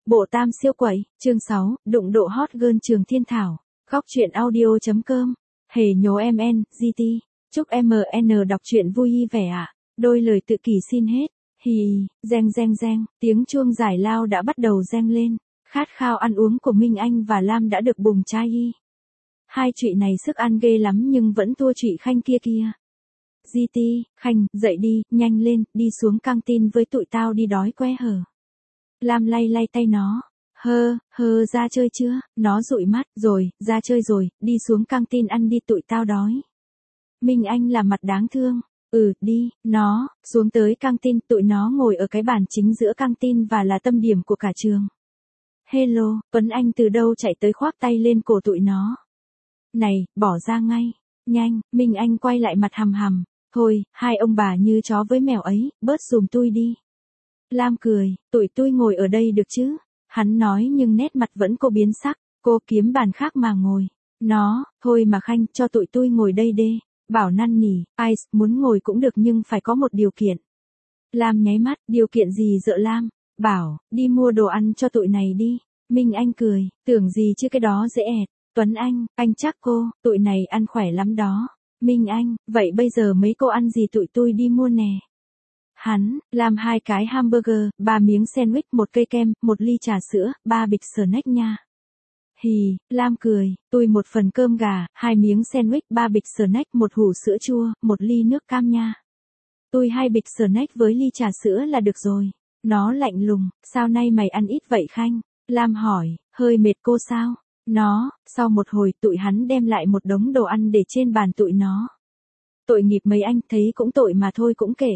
Bộ tam siêu quẩy, chương 6, đụng độ hot girl Trường Thiên Thảo. Góc truyện audio.com. Hề nhố MN, GT. Chúc MN đọc truyện vui vẻ ạ. Đôi lời tự kỷ xin hết. Hì, reng reng reng, tiếng chuông giải lao đã bắt đầu reng lên. Khát khao ăn uống của Minh Anh và Lam đã được bùng chai y. Hai chị này sức ăn ghê lắm nhưng vẫn thua chị Khanh kia kia. GT, Khanh, dậy đi, nhanh lên, đi xuống căng tin với tụi tao đi đói que hở. Lam lay lay tay nó. Ra chơi chưa? Nó dụi mắt, rồi, ra chơi rồi, đi xuống căng tin ăn đi tụi tao đói. Minh Anh là mặt đáng thương. Đi, nó, xuống tới căng tin, tụi nó ngồi ở cái bàn chính giữa căng tin và là tâm điểm của cả trường. Hello, Tuấn Anh từ đâu chạy tới khoác tay lên cổ tụi nó. Này, bỏ ra ngay. Nhanh, Minh Anh quay lại mặt hầm hầm. Thôi, hai ông bà như chó với mèo ấy, bớt dùm tui đi. Lam cười, tụi tôi ngồi ở đây được chứ? Hắn nói nhưng nét mặt vẫn cô biến sắc, cô kiếm bàn khác mà ngồi. Nó, thôi mà Khanh, cho tụi tôi ngồi đây đê. Bảo năn nỉ, Ice, muốn ngồi cũng được nhưng phải có một điều kiện. Lam nháy mắt, điều kiện gì dợ Lam? Bảo, đi mua đồ ăn cho tụi này đi. Minh Anh cười, tưởng gì chứ cái đó dễ ẹt. Tuấn anh chắc cô, tụi này ăn khỏe lắm đó. Minh Anh, vậy bây giờ mấy cô ăn gì tụi tôi đi mua nè. Hắn, làm 2 cái hamburger, 3 miếng sandwich, 1 cây kem, 1 ly trà sữa, 3 bịch snack nha. Hì, Lam cười, tôi 1 phần cơm gà, 2 miếng sandwich, 3 bịch snack, 1 hũ sữa chua, 1 ly nước cam nha. Tôi 2 bịch snack với ly trà sữa là được rồi. Nó lạnh lùng, sao nay mày ăn ít vậy Khanh? Lam hỏi, hơi mệt cô sao? Nó, sau một hồi tụi hắn đem lại một đống đồ ăn để trên bàn tụi nó. Tội nghiệp mấy anh, thấy cũng tội mà thôi cũng kể.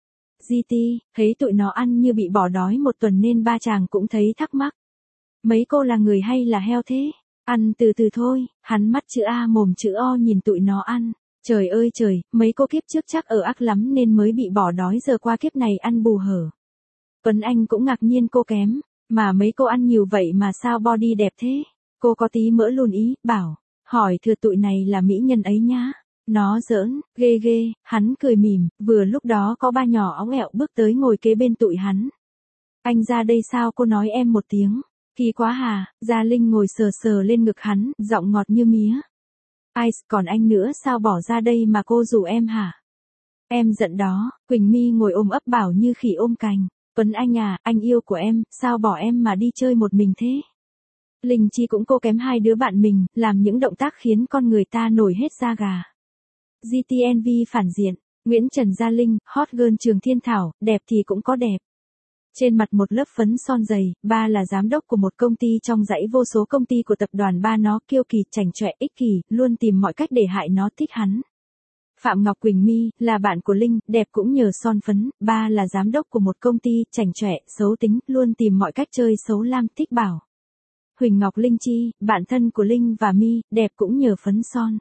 GT, thấy tụi nó ăn như bị bỏ đói 1 tuần nên ba chàng cũng thấy thắc mắc. Mấy cô là người hay là heo thế? Ăn từ từ thôi, hắn mắt chữ A mồm chữ O nhìn tụi nó ăn. Trời ơi trời, mấy cô kiếp trước chắc ở ác lắm nên mới bị bỏ đói giờ qua kiếp này ăn bù hở. Tuấn Anh cũng ngạc nhiên cô kém, mà mấy cô ăn nhiều vậy mà sao body đẹp thế? Cô có tí mỡ luôn ý, bảo, hỏi thừa tụi này là mỹ nhân ấy nhá. Nó giỡn, ghê, hắn cười mỉm, vừa lúc đó có ba nhỏ óng ẹo bước tới ngồi kế bên tụi hắn. Anh ra đây sao cô nói em một tiếng, kỳ quá hà, Gia Linh ngồi sờ lên ngực hắn, giọng ngọt như mía. Ice, còn anh nữa sao bỏ ra đây mà cô rủ em hả? Em giận đó, Quỳnh My ngồi ôm ấp bảo như khỉ ôm cành. Tuấn Anh à, anh yêu của em, sao bỏ em mà đi chơi một mình thế? Linh Chi cũng cô kém 2 đứa bạn mình, làm những động tác khiến con người ta nổi hết da gà. GTNV phản diện, Nguyễn Trần Gia Linh, hot girl Trường Thiên Thảo, đẹp thì cũng có đẹp. Trên mặt một lớp phấn son dày, ba là giám đốc của một công ty trong dãy vô số công ty của tập đoàn ba nó kiêu kỳ, chảnh chọe, ích kỷ, luôn tìm mọi cách để hại nó thích hắn. Phạm Ngọc Quỳnh My, là bạn của Linh, đẹp cũng nhờ son phấn, ba là giám đốc của một công ty, chảnh chọe, xấu tính, luôn tìm mọi cách chơi xấu Lam thích bảo. Huỳnh Ngọc Linh Chi, bạn thân của Linh và My, đẹp cũng nhờ phấn son.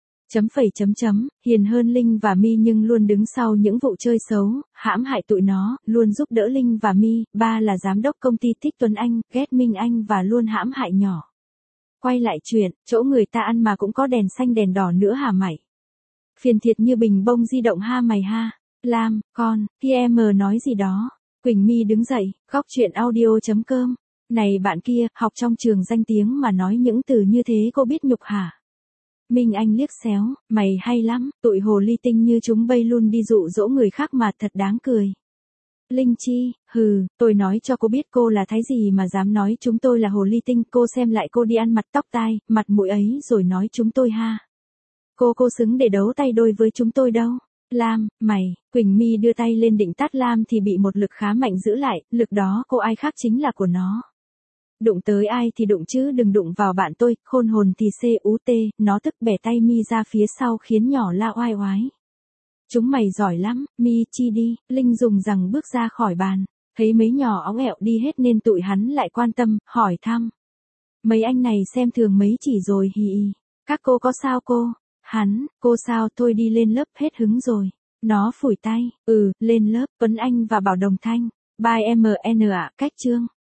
Hiền hơn Linh và My nhưng luôn đứng sau những vụ chơi xấu, hãm hại tụi nó, luôn giúp đỡ Linh và My, ba là giám đốc công ty thích Tuấn Anh, ghét Minh Anh và luôn hãm hại nhỏ. Quay lại chuyện, chỗ người ta ăn mà cũng có đèn xanh đèn đỏ nữa hả mày? Phiền thiệt như bình bông di động ha mày ha. Lam, con, kia em nói gì đó. Quỳnh My đứng dậy, góc truyện audio.com. Này bạn kia, học trong trường danh tiếng mà nói những từ như thế cô biết nhục hả? Minh Anh liếc xéo, mày hay lắm, tụi hồ ly tinh như chúng bay luôn đi dụ dỗ người khác mà thật đáng cười. Linh Chi, tôi nói cho cô biết cô là thái gì mà dám nói chúng tôi là hồ ly tinh, cô xem lại cô đi ăn mặt tóc tai, mặt mũi ấy rồi nói chúng tôi ha. Cô xứng để đấu tay đôi với chúng tôi đâu. Lam, mày, Quỳnh My đưa tay lên định tát Lam thì bị một lực khá mạnh giữ lại, lực đó cô ai khác chính là của nó. Đụng tới ai thì đụng chứ đừng đụng vào bạn tôi, khôn hồn thì CUT, nó tức bẻ tay My ra phía sau khiến nhỏ la oai oái. Chúng mày giỏi lắm, My chi đi, Linh dùng rằng bước ra khỏi bàn, thấy mấy nhỏ óng ẹo đi hết nên tụi hắn lại quan tâm, hỏi thăm. Mấy anh này xem thường mấy chỉ rồi hì. Các cô có sao cô? Hắn, cô sao thôi đi lên lớp hết hứng rồi. Nó phủi tay, lên lớp, Tuấn Anh và Bảo Đồng Thanh. Bye MN ạ, cách chương.